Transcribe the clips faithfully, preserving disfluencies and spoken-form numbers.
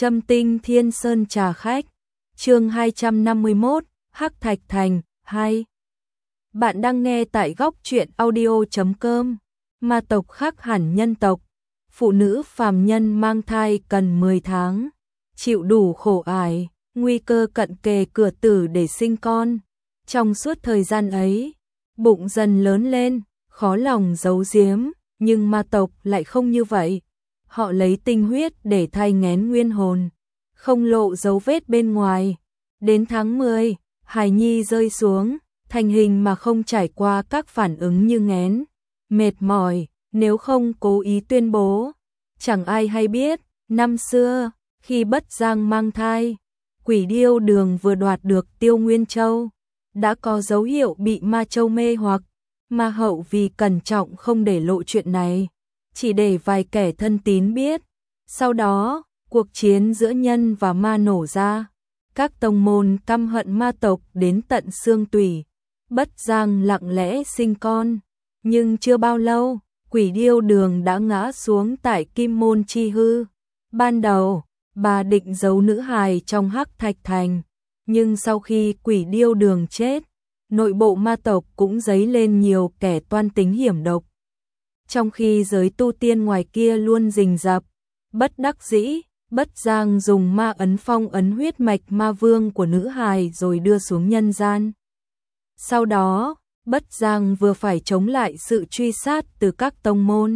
Châm Tinh Thiên Sơn Trà Khách, chương hai trăm năm mươi mốt, Hắc Thạch Thành, hai. Bạn đang nghe tại góc truyện audio chấm com. Ma tộc khác hẳn nhân tộc, phụ nữ phàm nhân mang thai cần mười tháng, chịu đủ khổ ải, nguy cơ cận kề cửa tử để sinh con. Trong suốt thời gian ấy, bụng dần lớn lên, khó lòng giấu giếm, nhưng ma tộc lại không như vậy. Họ lấy tinh huyết để thay nghén nguyên hồn, không lộ dấu vết bên ngoài. Đến tháng mười, hài nhi rơi xuống, thành hình mà không trải qua các phản ứng như nghén, mệt mỏi, nếu không cố ý tuyên bố. Chẳng ai hay biết, năm xưa, khi Bất Giang mang thai, Quỷ Điêu Đường vừa đoạt được Tiêu Nguyên Châu, đã có dấu hiệu bị Ma Châu mê hoặc. Ma hậu vì cẩn trọng không để lộ chuyện này, chỉ để vài kẻ thân tín biết. Sau đó, cuộc chiến giữa nhân và ma nổ ra. Các tông môn căm hận ma tộc đến tận xương tủy. Bất Giang lặng lẽ sinh con, nhưng chưa bao lâu, Quỷ Điêu Đường đã ngã xuống tại Kim Môn Chi Hư. Ban đầu, bà định giấu nữ hài trong Hắc Thạch Thành, nhưng sau khi Quỷ Điêu Đường chết, nội bộ ma tộc cũng dấy lên nhiều kẻ toan tính hiểm độc. Trong khi giới tu tiên ngoài kia luôn rình rập, bất đắc dĩ, Bất Giang dùng ma ấn phong ấn huyết mạch ma vương của nữ hài rồi đưa xuống nhân gian. Sau đó, Bất Giang vừa phải chống lại sự truy sát từ các tông môn,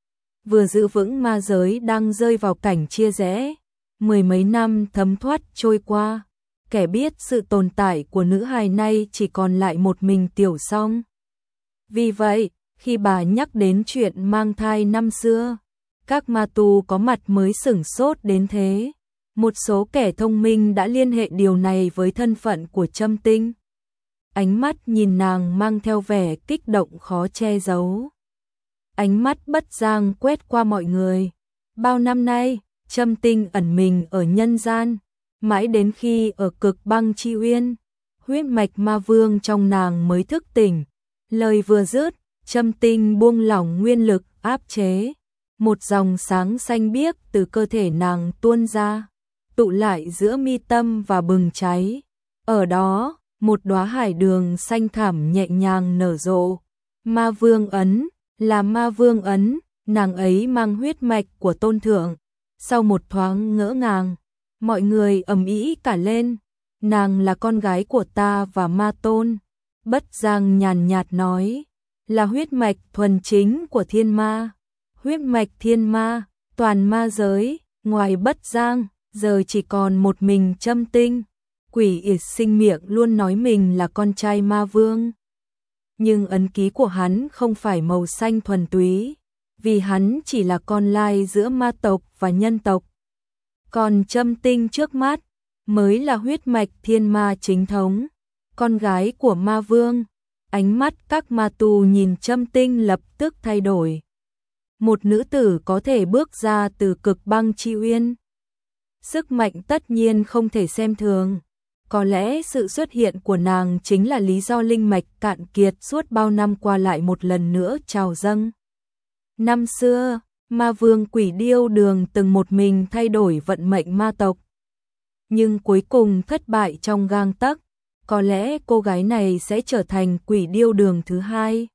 vừa giữ vững ma giới đang rơi vào cảnh chia rẽ. Mười mấy năm thấm thoát trôi qua, kẻ biết sự tồn tại của nữ hài nay chỉ còn lại một mình Tiểu Song. Vì vậy, khi bà nhắc đến chuyện mang thai năm xưa, các ma tu có mặt mới sửng sốt đến thế. Một số kẻ thông minh đã liên hệ điều này với thân phận của Châm Tinh. Ánh mắt nhìn nàng mang theo vẻ kích động khó che giấu. Ánh mắt Bất Giang quét qua mọi người. Bao năm nay, Châm Tinh ẩn mình ở nhân gian, mãi đến khi ở Cực Băng Chi Uyên, huyết mạch ma vương trong nàng mới thức tỉnh. Lời vừa dứt, Châm Tinh buông lỏng nguyên lực áp chế. Một dòng sáng xanh biếc từ cơ thể nàng tuôn ra, tụ lại giữa mi tâm và bừng cháy. Ở đó, một đóa hải đường xanh thẳm nhẹ nhàng nở rộ. Ma vương ấn, là ma vương ấn, nàng ấy mang huyết mạch của tôn thượng. Sau một thoáng ngỡ ngàng, mọi người ầm ĩ cả lên. Nàng là con gái của ta và ma tôn. Bất Giang nhàn nhạt nói, là huyết mạch thuần chính của thiên ma. Huyết mạch thiên ma, toàn ma giới, ngoài Bất Giang, giờ chỉ còn một mình Châm Tinh. Quỷ Yệt Sinh miệng luôn nói mình là con trai ma vương. Nhưng ấn ký của hắn không phải màu xanh thuần túy, vì hắn chỉ là con lai giữa ma tộc và nhân tộc. Còn Châm Tinh trước mắt, mới là huyết mạch thiên ma chính thống, con gái của ma vương. Ánh mắt các ma tu nhìn Châm Tinh lập tức thay đổi. Một nữ tử có thể bước ra từ Cực Băng Chi Uyên, sức mạnh tất nhiên không thể xem thường. Có lẽ sự xuất hiện của nàng chính là lý do linh mạch cạn kiệt suốt bao năm qua lại một lần nữa trào dâng. Năm xưa, ma vương Quỷ Điêu Đường từng một mình thay đổi vận mệnh ma tộc, nhưng cuối cùng thất bại trong gang tấc. Có lẽ cô gái này sẽ trở thành Quỷ Điêu Đường thứ hai,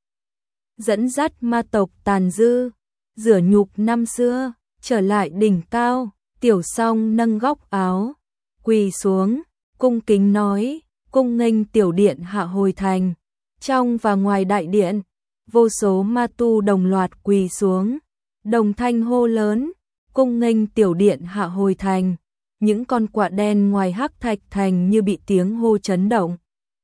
dẫn dắt ma tộc tàn dư, rửa nhục năm xưa, trở lại đỉnh cao. Tiểu Song nâng góc áo, quỳ xuống, cung kính nói, cung nghênh tiểu điện hạ hồi thành. Trong và ngoài đại điện, vô số ma tu đồng loạt quỳ xuống, đồng thanh hô lớn, cung nghênh tiểu điện hạ hồi thành. Những con quạ đen ngoài Hắc Thạch Thành như bị tiếng hô chấn động,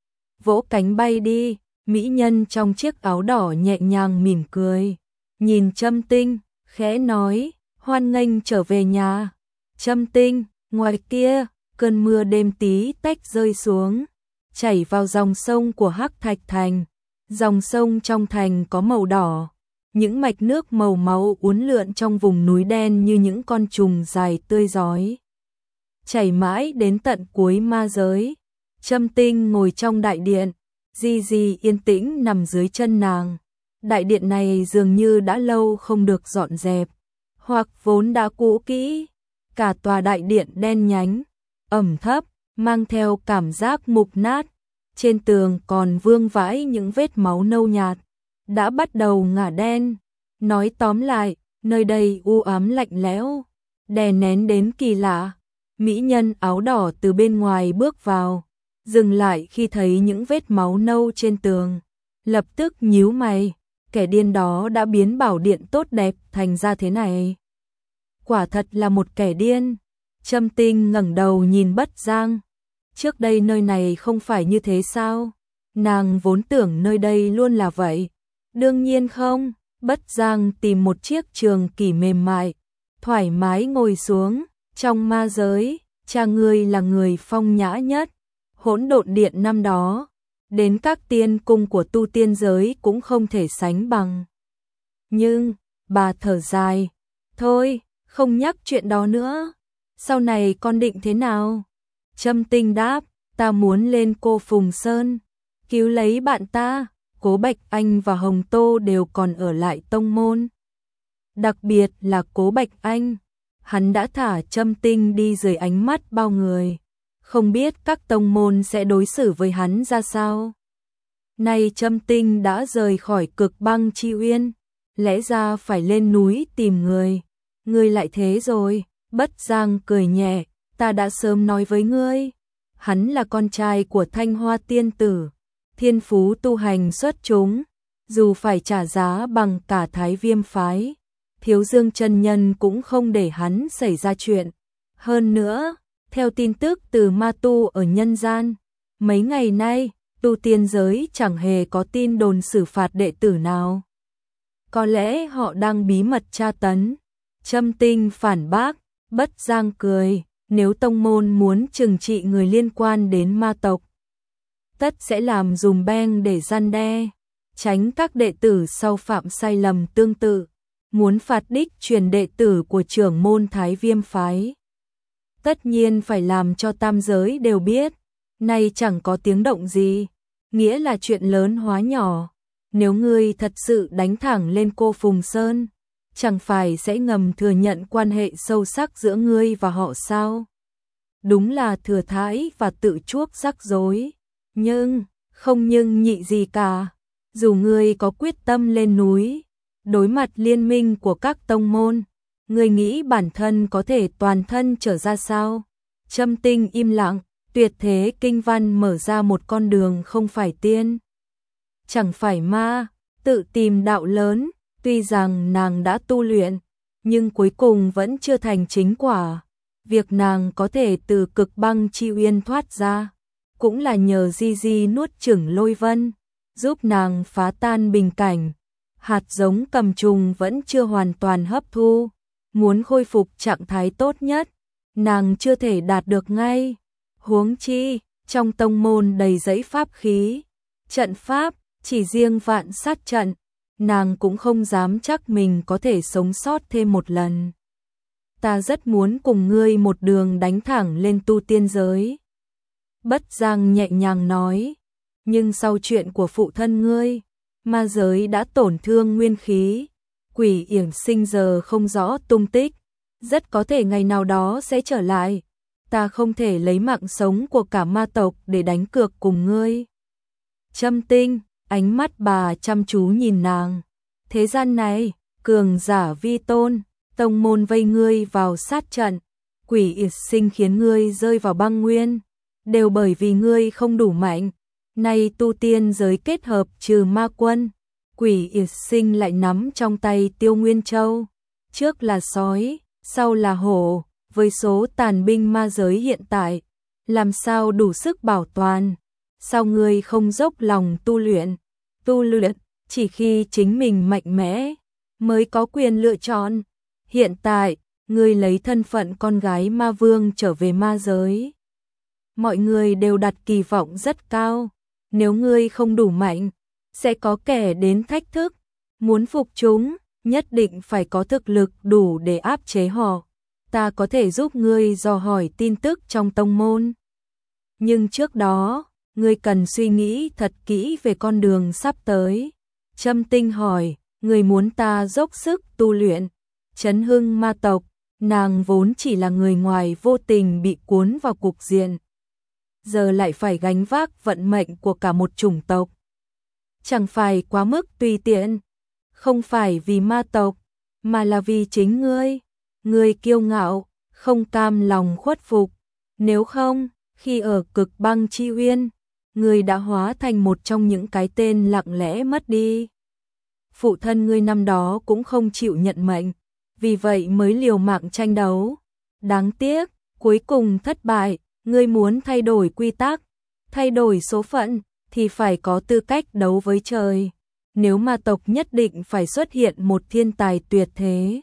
vỗ cánh bay đi. Mỹ nhân trong chiếc áo đỏ nhẹ nhàng mỉm cười, nhìn Châm Tinh, khẽ nói, hoan nghênh trở về nhà. Châm Tinh, ngoài kia, cơn mưa đêm tí tách rơi xuống, chảy vào dòng sông của Hắc Thạch Thành. Dòng sông trong thành có màu đỏ, những mạch nước màu máu uốn lượn trong vùng núi đen như những con trùng dài tươi rói, chảy mãi đến tận cuối ma giới. Châm Tinh ngồi trong đại điện, Di Di yên tĩnh nằm dưới chân nàng. Đại điện này dường như đã lâu không được dọn dẹp, hoặc vốn đã cũ kỹ. cả tòa đại điện đen nhánh, ẩm thấp, mang theo cảm giác mục nát. Trên tường còn vương vãi những vết máu nâu nhạt, đã bắt đầu ngả đen. Nói tóm lại, nơi đây u ám lạnh lẽo, đè nén đến kỳ lạ. Mỹ nhân áo đỏ từ bên ngoài bước vào, dừng lại khi thấy những vết máu nâu trên tường, lập tức nhíu mày, kẻ điên đó đã biến bảo điện tốt đẹp thành ra thế này. Quả thật là một kẻ điên. Trâm Tinh ngẩng đầu nhìn Bất Giang. Trước đây nơi này không phải như thế sao? Nàng vốn tưởng nơi đây luôn là vậy. Đương nhiên không. Bất Giang tìm một chiếc trường kỷ mềm mại, thoải mái ngồi xuống. Trong ma giới, cha ngươi là người phong nhã nhất. Hỗn độn điện năm đó, đến các tiên cung của tu tiên giới cũng không thể sánh bằng. Nhưng, bà thở dài, thôi, không nhắc chuyện đó nữa. Sau này con định thế nào? Trâm Tinh đáp, ta muốn lên Cô Phùng Sơn, cứu lấy bạn ta. Cố Bạch Anh và Hồng Tô đều còn ở lại tông môn. Đặc biệt là Cố Bạch Anh, hắn đã thả Trâm Tinh đi dưới ánh mắt bao người. Không biết các tông môn sẽ đối xử với hắn ra sao. Nay Trâm Tinh đã rời khỏi Cực Băng Chi Uyên, lẽ ra phải lên núi tìm người. Ngươi lại thế rồi. Bất Giang cười nhẹ, ta đã sớm nói với ngươi. Hắn là con trai của Thanh Hoa Tiên Tử, thiên phú tu hành xuất chúng, dù phải trả giá bằng cả Thái Viêm phái, Thiếu Dương chân nhân cũng không để hắn xảy ra chuyện. Hơn nữa, theo tin tức từ ma tu ở nhân gian, mấy ngày nay, tu tiên giới chẳng hề có tin đồn xử phạt đệ tử nào. Có lẽ họ đang bí mật tra tấn. Trâm Tinh phản bác. Bất Giang cười, nếu tông môn muốn trừng trị người liên quan đến ma tộc, tất sẽ làm dùm beng để răn đe, tránh các đệ tử sau phạm sai lầm tương tự, muốn phạt đích truyền đệ tử của trưởng môn Thái Viêm phái. Tất nhiên phải làm cho tam giới đều biết, nay chẳng có tiếng động gì, nghĩa là chuyện lớn hóa nhỏ. Nếu ngươi thật sự đánh thẳng lên Cô Phùng Sơn, chẳng phải sẽ ngầm thừa nhận quan hệ sâu sắc giữa ngươi và họ sao? Đúng là thừa thãi và tự chuốc rắc rối. Nhưng, không nhưng nhị gì cả. Dù ngươi có quyết tâm lên núi, đối mặt liên minh của các tông môn, ngươi nghĩ bản thân có thể toàn thân trở ra sao? Trâm Tinh im lặng, tuyệt thế kinh văn mở ra một con đường không phải tiên, chẳng phải ma, tự tìm đạo lớn. Tuy rằng nàng đã tu luyện, nhưng cuối cùng vẫn chưa thành chính quả. Việc nàng có thể từ Cực Băng Chi Uyên thoát ra, cũng là nhờ Di Di nuốt chửng lôi vân, giúp nàng phá tan bình cảnh. Hạt giống cầm trùng vẫn chưa hoàn toàn hấp thu, muốn khôi phục trạng thái tốt nhất, nàng chưa thể đạt được ngay. Huống chi, trong tông môn đầy dẫy pháp khí, trận pháp, chỉ riêng vạn sát trận, nàng cũng không dám chắc mình có thể sống sót thêm một lần. Ta rất muốn cùng ngươi một đường đánh thẳng lên tu tiên giới. Bất Giang nhẹ nhàng nói, nhưng sau chuyện của phụ thân ngươi, ma giới đã tổn thương nguyên khí, Quỷ Yểng Sinh giờ không rõ tung tích, rất có thể ngày nào đó sẽ trở lại. Ta không thể lấy mạng sống của cả ma tộc để đánh cược cùng ngươi. Trâm Tinh, ánh mắt bà chăm chú nhìn nàng. Thế gian này, cường giả vi tôn, tông môn vây ngươi vào sát trận, Quỷ Yểng Sinh khiến ngươi rơi vào băng nguyên, đều bởi vì ngươi không đủ mạnh. Nay tu tiên giới kết hợp trừ ma quân, Quỷ Yểng Sinh lại nắm trong tay Tiêu Nguyên Châu, trước là sói, sau là hổ, với số tàn binh ma giới hiện tại, làm sao đủ sức bảo toàn? Sao ngươi không dốc lòng tu luyện? Tu luyện chỉ khi chính mình mạnh mẽ mới có quyền lựa chọn. Hiện tại, ngươi lấy thân phận con gái ma vương trở về ma giới. Mọi người đều đặt kỳ vọng rất cao. Nếu ngươi không đủ mạnh, sẽ có kẻ đến thách thức. Muốn phục chúng, nhất định phải có thực lực đủ để áp chế họ. Ta có thể giúp ngươi dò hỏi tin tức trong tông môn. Nhưng trước đó, ngươi cần suy nghĩ thật kỹ về con đường sắp tới. Trâm Tinh hỏi, ngươi muốn ta dốc sức tu luyện, chấn hưng ma tộc, Nàng vốn chỉ là người ngoài vô tình bị cuốn vào cục diện, giờ lại phải gánh vác vận mệnh của cả một chủng tộc. Chẳng phải quá mức tùy tiện, không phải vì ma tộc, mà là vì chính ngươi. Ngươi kiêu ngạo, không cam lòng khuất phục. Nếu không, khi ở Cực Băng Chi Uyên, ngươi đã hóa thành một trong những cái tên lặng lẽ mất đi. Phụ thân ngươi năm đó cũng không chịu nhận mệnh, vì vậy mới liều mạng tranh đấu. Đáng tiếc, cuối cùng thất bại. Ngươi muốn thay đổi quy tắc, thay đổi số phận, thì phải có tư cách đấu với trời. Nếu ma tộc nhất định phải xuất hiện một thiên tài tuyệt thế,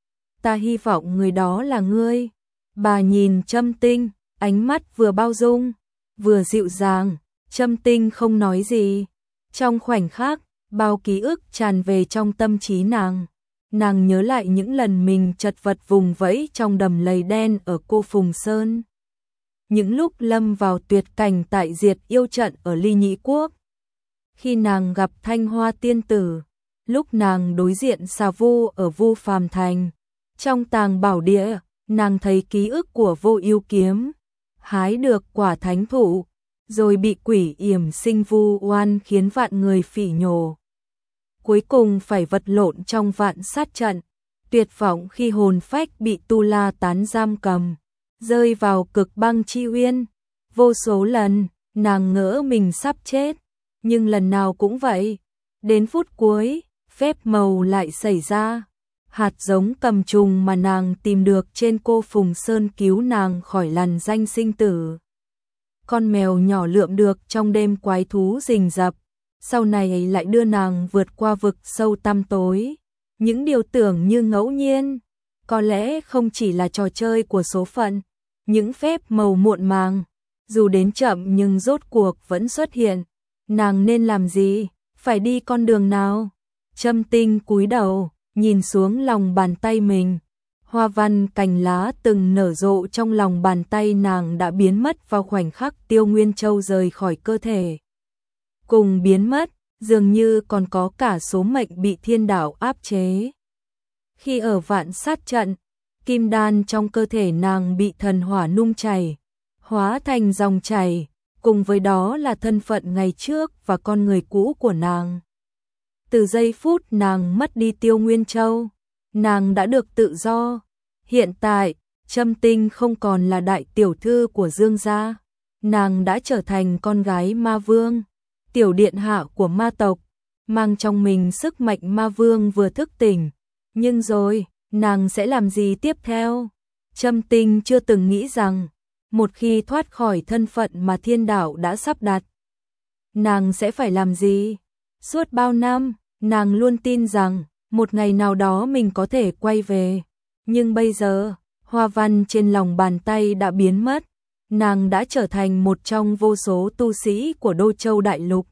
ta hy vọng người đó là ngươi. Bà nhìn Trâm Tinh, ánh mắt vừa bao dung, vừa dịu dàng. Trâm Tinh không nói gì. Trong khoảnh khắc, bao ký ức tràn về trong tâm trí nàng. Nàng nhớ lại những lần mình chật vật vùng vẫy trong đầm lầy đen ở Cô Phùng Sơn. Những lúc lâm vào tuyệt cảnh tại Diệt Yêu Trận ở Ly Nhĩ Quốc. Khi nàng gặp Thanh Hoa Tiên Tử, lúc nàng đối diện Xà Vu ở Vu Phàm Thành. Trong tàng bảo địa, nàng thấy ký ức của Vô Ưu Kiếm, hái được quả thánh thụ, rồi bị quỷ yểm sinh vu oan khiến vạn người phỉ nhổ. Cuối cùng phải vật lộn trong vạn sát trận, tuyệt vọng khi hồn phách bị Tu La Tán giam cầm, rơi vào Cực Băng Chi Uyên. Vô số lần, nàng ngỡ mình sắp chết, nhưng lần nào cũng vậy. Đến phút cuối, phép màu lại xảy ra. Hạt giống cầm trùng mà nàng tìm được trên Cô Phùng Sơn cứu nàng khỏi lằn danh sinh tử. Con mèo nhỏ lượm được trong đêm quái thú rình rập, sau này lại đưa nàng vượt qua vực sâu tăm tối. Những điều tưởng như ngẫu nhiên, có lẽ không chỉ là trò chơi của số phận. Những phép màu muộn màng, dù đến chậm nhưng rốt cuộc vẫn xuất hiện. Nàng nên làm gì? Phải đi con đường nào? Trâm Tinh cúi đầu, nhìn xuống lòng bàn tay mình. Hoa văn cành lá từng nở rộ trong lòng bàn tay nàng đã biến mất vào khoảnh khắc Tiêu Nguyên Châu rời khỏi cơ thể. Cùng biến mất, dường như còn có cả số mệnh bị thiên đạo áp chế. Khi ở vạn sát trận, kim đan trong cơ thể nàng bị thần hỏa nung chảy, hóa thành dòng chảy, cùng với đó là thân phận ngày trước và con người cũ của nàng. Từ giây phút nàng mất đi Tiêu Nguyên Châu, nàng đã được tự do. Hiện tại, Trâm Tinh không còn là đại tiểu thư của Dương gia, nàng đã trở thành con gái ma vương, tiểu điện hạ của ma tộc, mang trong mình sức mạnh ma vương vừa thức tỉnh. Nhưng rồi, nàng sẽ làm gì tiếp theo? Trâm Tinh chưa từng nghĩ rằng, một khi thoát khỏi thân phận mà thiên đạo đã sắp đặt, nàng sẽ phải làm gì? Suốt bao năm, nàng luôn tin rằng, một ngày nào đó mình có thể quay về. Nhưng bây giờ, hoa văn trên lòng bàn tay đã biến mất, nàng đã trở thành một trong vô số tu sĩ của Đô Châu Đại Lục.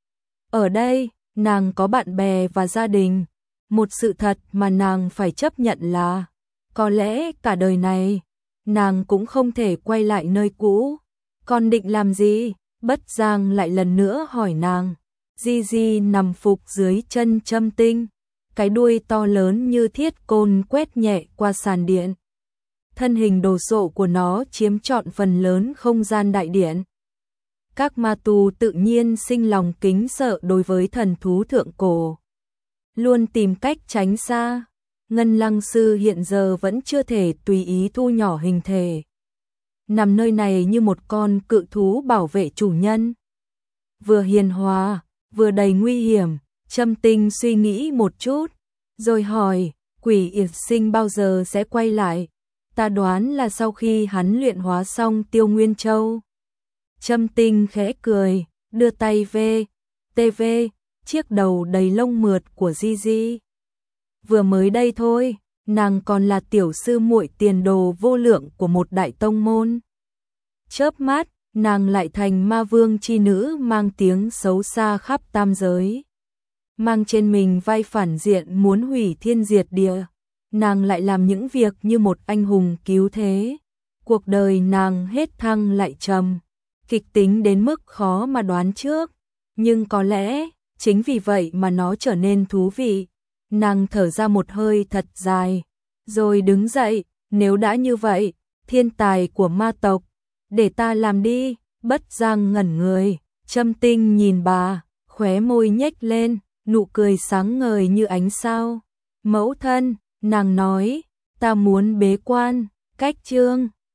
Ở đây, nàng có bạn bè và gia đình. Một sự thật mà nàng phải chấp nhận là, có lẽ cả đời này, nàng cũng không thể quay lại nơi cũ. Còn định làm gì? Bất Giang lại lần nữa hỏi nàng. Di Di nằm phục dưới chân Trâm Tinh, cái đuôi to lớn như thiết côn quét nhẹ qua sàn điện. Thân hình đồ sộ của nó chiếm trọn phần lớn không gian đại điện. Các ma tu tự nhiên sinh lòng kính sợ đối với thần thú thượng cổ, luôn tìm cách tránh xa. Ngân Lăng Sư hiện giờ vẫn chưa thể tùy ý thu nhỏ hình thể, nằm nơi này như một con cự thú bảo vệ chủ nhân. Vừa hiền hòa, vừa đầy nguy hiểm. Trâm Tinh suy nghĩ một chút, rồi hỏi, Quỷ Yệt Sinh bao giờ sẽ quay lại? Ta đoán là sau khi hắn luyện hóa xong Tiêu Nguyên Châu. Trâm Tinh khẽ cười, đưa tay về, tê vê, chiếc đầu đầy lông mượt của Di Di. Vừa mới đây thôi, nàng còn là tiểu sư muội tiền đồ vô lượng của một đại tông môn. Chớp mắt, nàng lại thành ma vương chi nữ mang tiếng xấu xa khắp tam giới. Mang trên mình vai phản diện muốn hủy thiên diệt địa, nàng lại làm những việc như một anh hùng cứu thế. Cuộc đời nàng hết thăng lại trầm, kịch tính đến mức khó mà đoán trước, nhưng có lẽ chính vì vậy mà nó trở nên thú vị. Nàng thở ra một hơi thật dài, rồi đứng dậy, Nếu đã như vậy, thiên tài của ma tộc, để ta làm đi. Bất Giang ngẩn người, Trâm Tinh nhìn bà, khóe môi nhếch lên, nụ cười sáng ngời như ánh sao. Mẫu thân, nàng nói, ta muốn bế quan, cách chương